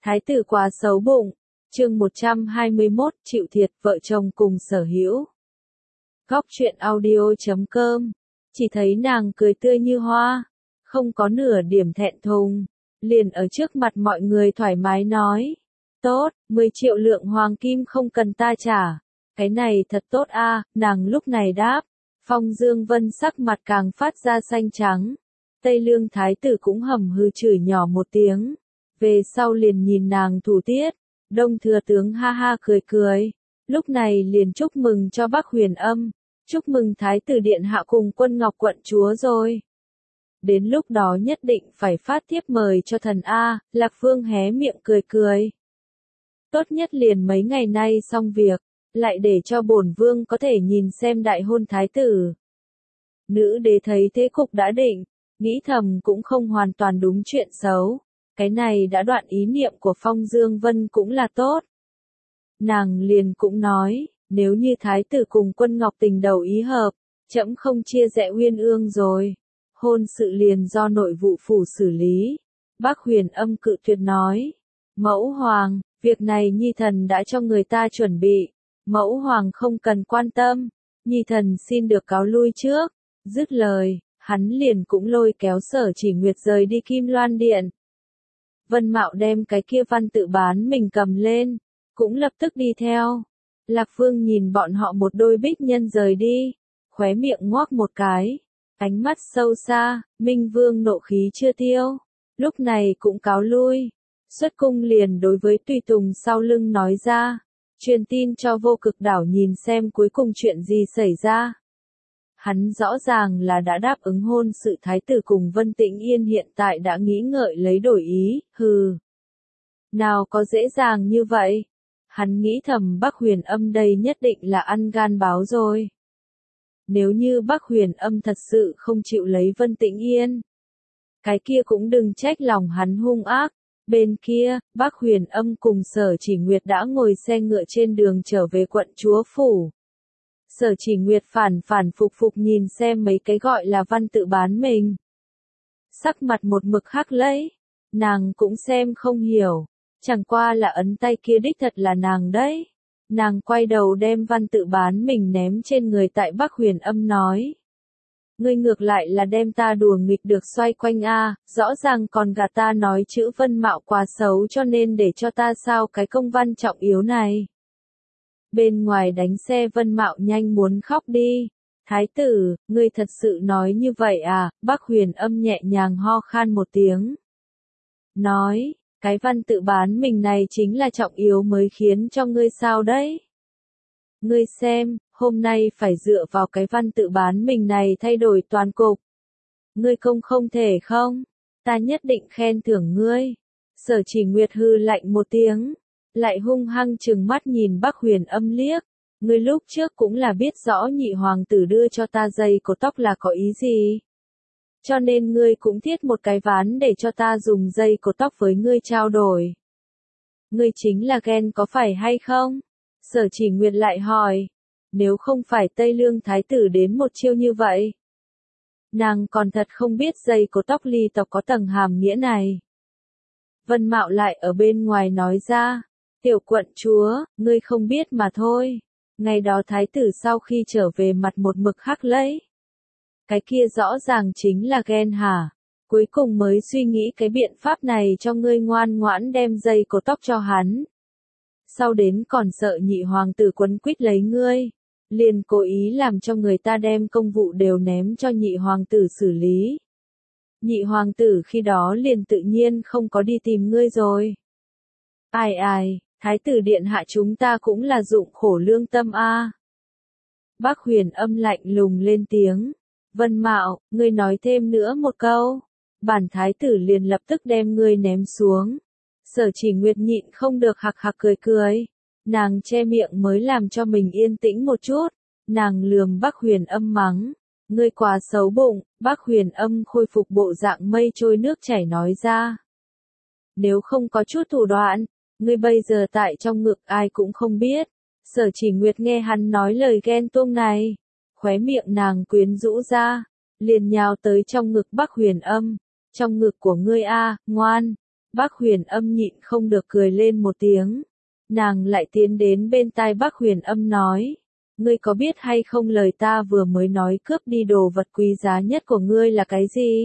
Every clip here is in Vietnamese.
Thái tử quá xấu bụng. Chương 121, chịu thiệt, vợ chồng cùng sở hữu. Góc truyện audio.com. Chỉ thấy nàng cười tươi như hoa, không có nửa điểm thẹn thùng, liền ở trước mặt mọi người thoải mái nói: "Tốt, 10 triệu lượng hoàng kim không cần ta trả." "Cái này thật tốt a." Nàng lúc này đáp. Phong Dương Vân sắc mặt càng phát ra xanh trắng. Tây Lương thái tử cũng hầm hừ chửi nhỏ một tiếng. Về sau liền nhìn nàng thủ tiết. Đông thừa tướng ha ha cười cười. Lúc này liền chúc mừng cho Bắc Huyền Âm. Chúc mừng thái tử điện hạ cùng Quân Ngọc quận chúa rồi. Đến lúc đó nhất định phải phát thiếp mời cho thần A. Lạc Vương hé miệng cười cười. Tốt nhất liền mấy ngày nay xong việc, lại để cho bổn vương có thể nhìn xem đại hôn thái tử. Nữ đế thấy thế cục đã định, nghĩ thầm cũng không hoàn toàn đúng chuyện xấu. Cái này đã đoạn ý niệm của Phong Dương Vân cũng là tốt. Nàng liền cũng nói, nếu như thái tử cùng Quân Ngọc tình đầu ý hợp, trẫm không chia rẽ Uyên Ương rồi. Hôn sự liền do nội vụ phủ xử lý. Bác Huyền Âm cự tuyệt nói, mẫu hoàng, việc này nhi thần đã cho người ta chuẩn bị. Mẫu hoàng không cần quan tâm, nhi thần xin được cáo lui trước. Dứt lời, hắn liền cũng lôi kéo Sở Chỉ Nguyệt rời đi Kim Loan Điện. Vân Mạo đem cái kia văn tự bán mình cầm lên, cũng lập tức đi theo. Lạc Vương nhìn bọn họ một đôi bích nhân rời đi, khóe miệng ngoác một cái, ánh mắt sâu xa. Minh Vương nộ khí chưa tiêu, lúc này cũng cáo lui. Xuất cung liền đối với tùy tùng sau lưng nói ra, truyền tin cho Vô Cực Đảo nhìn xem cuối cùng chuyện gì xảy ra. Hắn rõ ràng là đã đáp ứng hôn sự thái tử cùng Vân Tĩnh Yên, hiện tại đã nghĩ ngợi lấy đổi ý, hừ. Nào có dễ dàng như vậy. Hắn nghĩ thầm Bắc Huyền Âm đây nhất định là ăn gan báo rồi. Nếu như Bắc Huyền Âm thật sự không chịu lấy Vân Tĩnh Yên, cái kia cũng đừng trách lòng hắn hung ác. Bên kia, Bắc Huyền Âm cùng Sở Chỉ Nguyệt đã ngồi xe ngựa trên đường trở về quận chúa phủ. Sở Chỉ Nguyệt phản phục phục nhìn xem mấy cái gọi là văn tự bán mình. Sắc mặt một mực hắc lấy, nàng cũng xem không hiểu, chẳng qua là ấn tay kia đích thật là nàng đấy. Nàng quay đầu đem văn tự bán mình ném trên người tại Bắc Huyền Âm nói. Ngươi ngược lại là đem ta đùa nghịch được xoay quanh a, rõ ràng còn gạt ta nói chữ Vân Mạo quá xấu cho nên để cho ta sao cái công văn trọng yếu này. Bên ngoài đánh xe Vân Mạo nhanh muốn khóc đi. Thái tử, ngươi thật sự nói như vậy à? Bắc Huyền Âm nhẹ nhàng ho khan một tiếng. Nói, cái văn tự bán mình này chính là trọng yếu mới khiến cho ngươi sao đấy? Ngươi xem, hôm nay phải dựa vào cái văn tự bán mình này thay đổi toàn cục. Ngươi không thể không? Ta nhất định khen thưởng ngươi. Sở Chỉ Nguyệt hư lạnh một tiếng, lại hung hăng trừng mắt nhìn Bắc Huyền Âm liếc. Ngươi lúc trước cũng là biết rõ nhị hoàng tử đưa cho ta dây cột tóc là có ý gì. Cho nên ngươi cũng thiết một cái ván để cho ta dùng dây cột tóc với ngươi trao đổi. Ngươi chính là ghen có phải hay không? Sở Chỉ Nguyệt lại hỏi. Nếu không phải Tây Lương thái tử đến một chiêu như vậy, nàng còn thật không biết dây cột tóc ly tộc có tầng hàm nghĩa này. Vân Mạo lại ở bên ngoài nói ra, tiểu quận chúa, ngươi không biết mà thôi. Ngày đó thái tử sau khi trở về mặt một mực hắc lấy. Cái kia rõ ràng chính là ghen hả? Cuối cùng mới suy nghĩ cái biện pháp này cho ngươi ngoan ngoãn đem dây cột tóc cho hắn. Sau đến còn sợ nhị hoàng tử quấn quýt lấy ngươi, liền cố ý làm cho người ta đem công vụ đều ném cho nhị hoàng tử xử lý. Nhị hoàng tử khi đó liền tự nhiên không có đi tìm ngươi rồi. Ai, thái tử điện hạ chúng ta cũng là dụng khổ lương tâm a. Bắc Huyền Âm lạnh lùng lên tiếng. Vân Mạo, ngươi nói thêm nữa một câu, bản thái tử liền lập tức đem ngươi ném xuống. Sở Chỉ Nguyệt nhịn không được hạc hạc cười cười. Nàng che miệng mới làm cho mình yên tĩnh một chút. Nàng lườm Bắc Huyền Âm mắng. Ngươi quá xấu bụng. Bắc Huyền Âm khôi phục bộ dạng mây trôi nước chảy nói ra. Nếu không có chút thủ đoạn, ngươi bây giờ tại trong ngực ai cũng không biết. Sở Chỉ Nguyệt nghe hắn nói lời ghen tuông này, khóe miệng nàng quyến rũ ra, liền nhào tới trong ngực Bắc Huyền Âm. Trong ngực của ngươi a, ngoan. Bác Huyền Âm nhịn không được cười lên một tiếng. Nàng lại tiến đến bên tai bác Huyền Âm nói. Ngươi có biết hay không lời ta vừa mới nói cướp đi đồ vật quý giá nhất của ngươi là cái gì?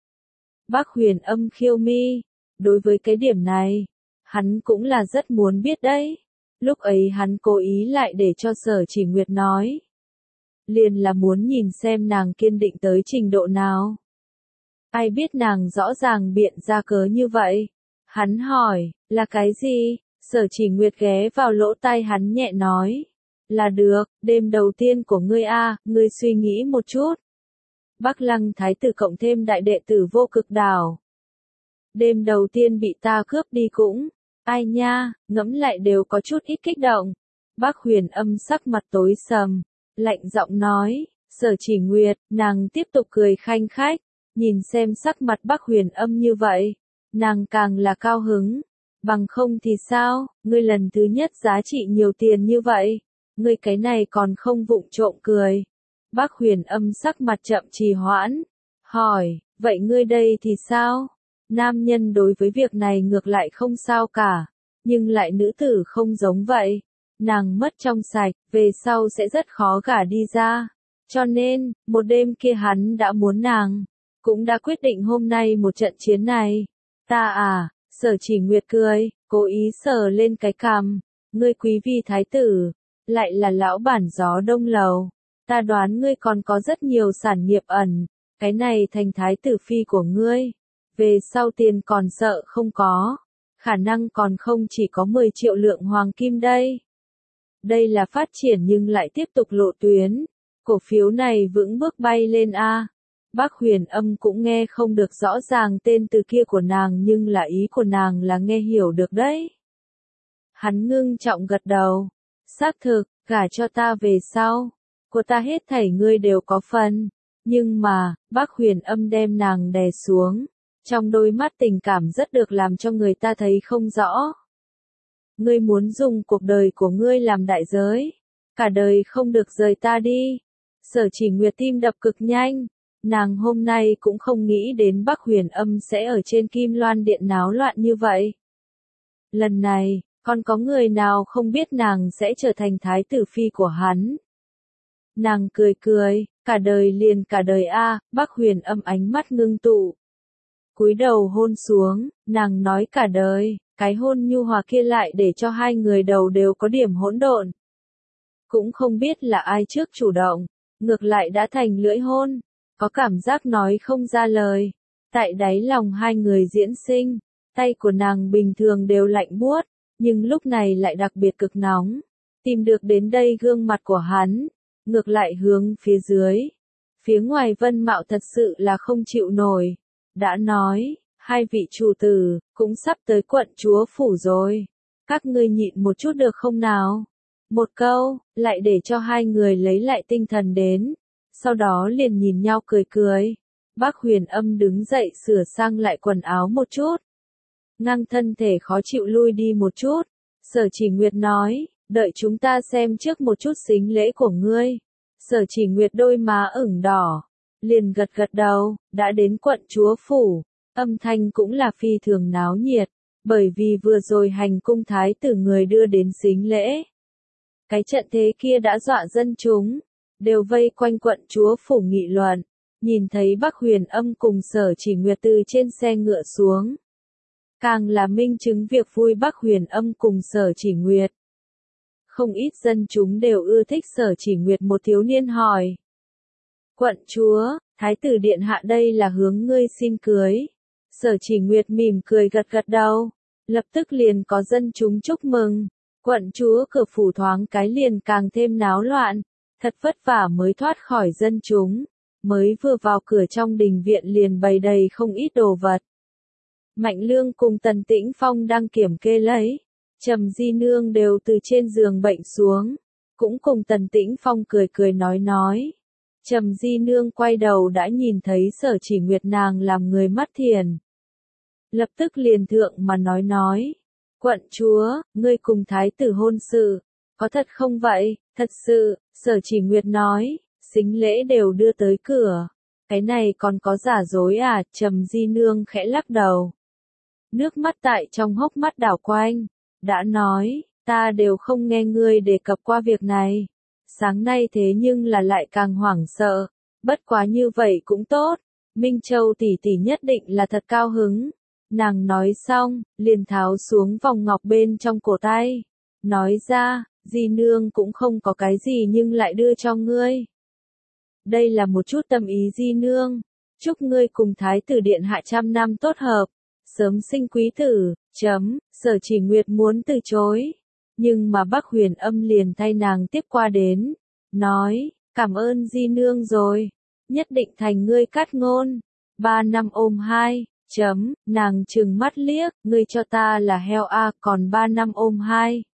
Bác Huyền Âm khiêu mi. Đối với cái điểm này, hắn cũng là rất muốn biết đấy. Lúc ấy hắn cố ý lại để cho Sở Chỉ Nguyệt nói. Liền là muốn nhìn xem nàng kiên định tới trình độ nào. Ai biết nàng rõ ràng biện ra cớ như vậy. Hắn hỏi, là cái gì? Sở Chỉ Nguyệt ghé vào lỗ tai hắn nhẹ nói. Là được, đêm đầu tiên của ngươi a, ngươi suy nghĩ một chút. Bắc Lăng Thái tử cộng thêm đại đệ tử Vô Cực Đảo. Đêm đầu tiên bị ta cướp đi cũng, ai nha, ngẫm lại đều có chút ít kích động. Bác Huyền Âm sắc mặt tối sầm, lạnh giọng nói, Sở Chỉ Nguyệt, nàng tiếp tục cười khanh khách, nhìn xem sắc mặt Bác Huyền Âm như vậy, nàng càng là cao hứng. Bằng không thì sao, ngươi lần thứ nhất giá trị nhiều tiền như vậy, ngươi cái này còn không vụng trộm cười. Bác Huyền Âm sắc mặt chậm trì hoãn, hỏi, vậy ngươi đây thì sao? Nam nhân đối với việc này ngược lại không sao cả, nhưng lại nữ tử không giống vậy. Nàng mất trong sạch, về sau sẽ rất khó gả đi ra. Cho nên, một đêm kia hắn đã muốn nàng, cũng đã quyết định hôm nay một trận chiến này. Ta à, Sở Chỉ Nguyệt cười, cố ý sờ lên cái cằm, ngươi quý vi thái tử, lại là lão bản gió đông lầu. Ta đoán ngươi còn có rất nhiều sản nghiệp ẩn, cái này thành thái tử phi của ngươi. Về sau tiền còn sợ không có, khả năng còn không chỉ có 10 triệu lượng hoàng kim đây. Đây là phát triển nhưng lại tiếp tục lộ tuyến, cổ phiếu này vững bước bay lên a. Bác Huyền Âm cũng nghe không được rõ ràng tên từ kia của nàng nhưng là ý của nàng là nghe hiểu được đấy. Hắn ngưng trọng gật đầu, xác thực, gả cho ta về sau, của ta hết thảy ngươi đều có phần. Nhưng mà, Bác Huyền Âm đem nàng đè xuống. Trong đôi mắt tình cảm rất được làm cho người ta thấy không rõ. Ngươi muốn dùng cuộc đời của ngươi làm đại giới, cả đời không được rời ta đi. Sở Chỉ Nguyệt tim đập cực nhanh, nàng hôm nay cũng không nghĩ đến Bác Huyền Âm sẽ ở trên Kim Loan Điện náo loạn như vậy. Lần này, còn có người nào không biết nàng sẽ trở thành thái tử phi của hắn. Nàng cười cười, cả đời liền cả đời a. Bác Huyền Âm ánh mắt ngưng tụ. Cúi đầu hôn xuống, nàng nói cả đời, cái hôn nhu hòa kia lại để cho hai người đầu đều có điểm hỗn độn. Cũng không biết là ai trước chủ động, ngược lại đã thành lưỡi hôn, có cảm giác nói không ra lời. Tại đáy lòng hai người diễn sinh, tay của nàng bình thường đều lạnh buốt, nhưng lúc này lại đặc biệt cực nóng. Tìm được đến đây gương mặt của hắn, ngược lại hướng phía dưới. Phía ngoài Vân Mạo thật sự là không chịu nổi. Đã nói, hai vị chủ tử, cũng sắp tới quận chúa phủ rồi. Các ngươi nhịn một chút được không nào? Một câu, lại để cho hai người lấy lại tinh thần đến. Sau đó liền nhìn nhau cười cười. Bác Huyền Âm đứng dậy sửa sang lại quần áo một chút. Ngang thân thể khó chịu lui đi một chút. Sở Chỉ Nguyệt nói, đợi chúng ta xem trước một chút sính lễ của ngươi. Sở Chỉ Nguyệt đôi má ửng đỏ. Liền gật gật đầu, đã đến quận chúa phủ, âm thanh cũng là phi thường náo nhiệt, bởi vì vừa rồi hành cung thái tử người đưa đến sính lễ. Cái trận thế kia đã dọa dân chúng, đều vây quanh quận chúa phủ nghị luận, nhìn thấy Bác Huyền Âm cùng Sở Chỉ Nguyệt từ trên xe ngựa xuống. Càng là minh chứng việc vui Bác Huyền Âm cùng Sở Chỉ Nguyệt. Không ít dân chúng đều ưa thích Sở Chỉ Nguyệt. Một thiếu niên hỏi. Quận chúa, thái tử điện hạ đây là hướng ngươi xin cưới. Sở Chỉ Nguyệt mỉm cười gật gật đầu. Lập tức liền có dân chúng chúc mừng. Quận chúa cửa phủ thoáng cái liền càng thêm náo loạn. Thật vất vả mới thoát khỏi dân chúng. Mới vừa vào cửa trong đình viện liền bày đầy không ít đồ vật. Mạnh Lương cùng Tần Tĩnh Phong đang kiểm kê lấy. Trầm Di Nương đều từ trên giường bệnh xuống. Cũng cùng Tần Tĩnh Phong cười cười nói. Trầm Di Nương quay đầu đã nhìn thấy Sở Chỉ Nguyệt nàng làm người mắt thiền. Lập tức liền thượng mà nói. Quận chúa, ngươi cùng thái tử hôn sự, có thật không vậy? Thật sự, Sở Chỉ Nguyệt nói, sính lễ đều đưa tới cửa. Cái này còn có giả dối à? Trầm Di Nương khẽ lắc đầu. nước mắt tại trong hốc mắt đảo quanh, đã nói, ta đều không nghe ngươi đề cập qua việc này. Sáng nay thế nhưng là lại càng hoảng sợ, bất quá như vậy cũng tốt, Minh Châu tỷ tỷ nhất định là thật cao hứng. Nàng nói xong, liền tháo xuống vòng ngọc bên trong cổ tay, nói ra, di nương cũng không có cái gì nhưng lại đưa cho ngươi. Đây là một chút tâm ý di nương, chúc ngươi cùng thái tử điện hạ trăm năm tốt hợp, sớm sinh quý tử, Sở Chỉ Nguyệt muốn từ chối, nhưng mà Bắc Huyền Âm liền thay nàng tiếp qua đến, nói, cảm ơn di nương rồi, nhất định thành ngươi cát ngôn, 3 năm ôm hai, nàng trừng mắt liếc, ngươi cho ta là heo a, còn 3 năm ôm hai.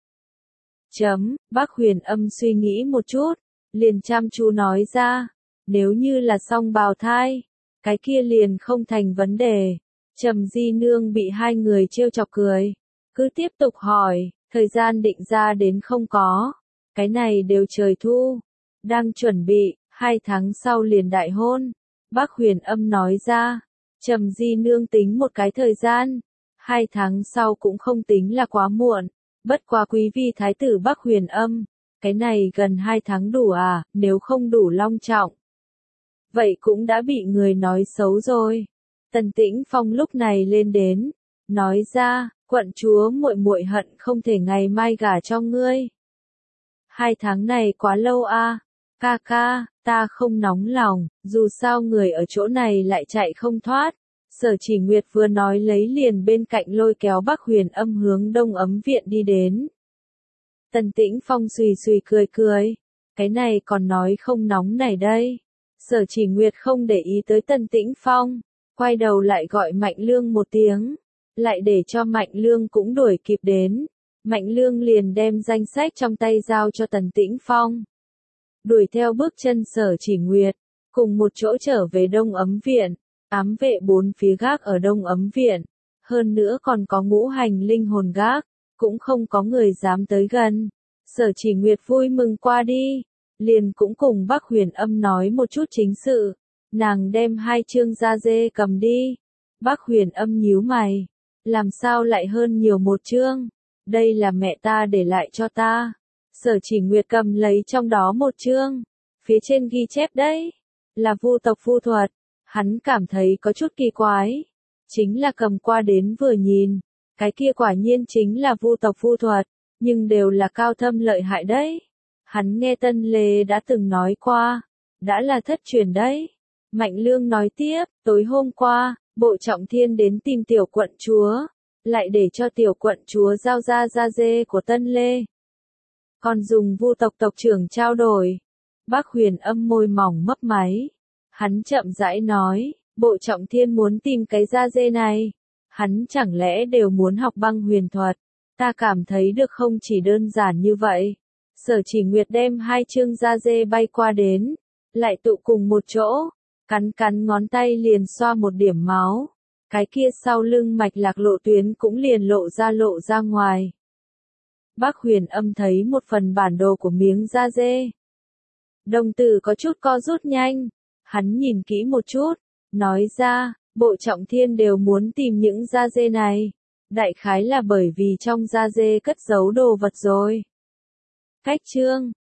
Bắc Huyền Âm suy nghĩ một chút, liền chăm chú nói ra, nếu như là song bào thai, cái kia liền không thành vấn đề. Trầm di nương bị hai người trêu chọc cười, cứ tiếp tục hỏi, thời gian định ra đến không có, cái này đều trời thu, đang chuẩn bị, 2 tháng sau liền đại hôn. Bắc Huyền Âm nói ra, Trầm di nương tính một cái thời gian, 2 tháng sau cũng không tính là quá muộn, bất quá quý vi thái tử Bắc Huyền Âm, cái này gần 2 tháng đủ à, nếu không đủ long trọng. Vậy cũng đã bị người nói xấu rồi. Tần Tĩnh Phong lúc này lên đến, nói ra, quận chúa muội muội hận không thể ngày mai gả cho ngươi. 2 tháng này quá lâu a, ca ca, ta không nóng lòng, dù sao người ở chỗ này lại chạy không thoát. Sở Chỉ Nguyệt vừa nói lấy liền bên cạnh lôi kéo Bắc Huyền Âm hướng Đông Ấm Viện đi đến. Tần Tĩnh Phong xùy xùy cười cười, cái này còn nói không nóng này đây. Sở Chỉ Nguyệt không để ý tới Tần Tĩnh Phong, quay đầu lại gọi Mạnh Lương một tiếng, lại để cho Mạnh Lương cũng đuổi kịp đến. Mạnh Lương liền đem danh sách trong tay giao cho Tần Tĩnh Phong. Đuổi theo bước chân Sở Chỉ Nguyệt, cùng một chỗ trở về Đông Ấm Viện, ám vệ 4 phía gác ở Đông Ấm Viện, hơn nữa còn có ngũ hành linh hồn gác, cũng không có người dám tới gần. Sở Chỉ Nguyệt vui mừng qua đi, liền cũng cùng Bắc Huyền Âm nói một chút chính sự, nàng đem 2 chương da dê cầm đi. Bắc Huyền Âm nhíu mày, làm sao lại hơn nhiều 1 chương, đây là mẹ ta để lại cho ta. Sở Chỉ Nguyệt cầm lấy trong đó 1 chương, phía trên ghi chép đấy, là vu tộc vu thuật, hắn cảm thấy có chút kỳ quái, chính là cầm qua đến vừa nhìn, cái kia quả nhiên chính là vu tộc vu thuật, nhưng đều là cao thâm lợi hại đấy. Hắn nghe Tân Lê đã từng nói qua, đã là thất truyền đấy. Mạnh Lương nói tiếp, tối hôm qua, Bộ Trọng Thiên đến tìm tiểu quận chúa, lại để cho tiểu quận chúa giao ra da dê của Tân Lê. Còn dùng vu tộc tộc trưởng trao đổi. Bắc Huyền Âm môi mỏng mấp máy. Hắn chậm rãi nói, Bộ Trọng Thiên muốn tìm cái da dê này. Hắn chẳng lẽ đều muốn học băng huyền thuật. Ta cảm thấy được không chỉ đơn giản như vậy. Sở Chỉ Nguyệt đem 2 chương da dê bay qua đến, lại tụ cùng một chỗ, cắn cắn ngón tay liền xoa một điểm máu. Cái kia sau lưng mạch lạc lộ tuyến cũng liền lộ ra ngoài. Bắc Huyền Âm thấy một phần bản đồ của miếng da dê. Đồng tử có chút co rút nhanh, hắn nhìn kỹ một chút, nói ra, Bộ Trọng Thiên đều muốn tìm những da dê này. Đại khái là bởi vì trong da dê cất giấu đồ vật rồi. Cách chương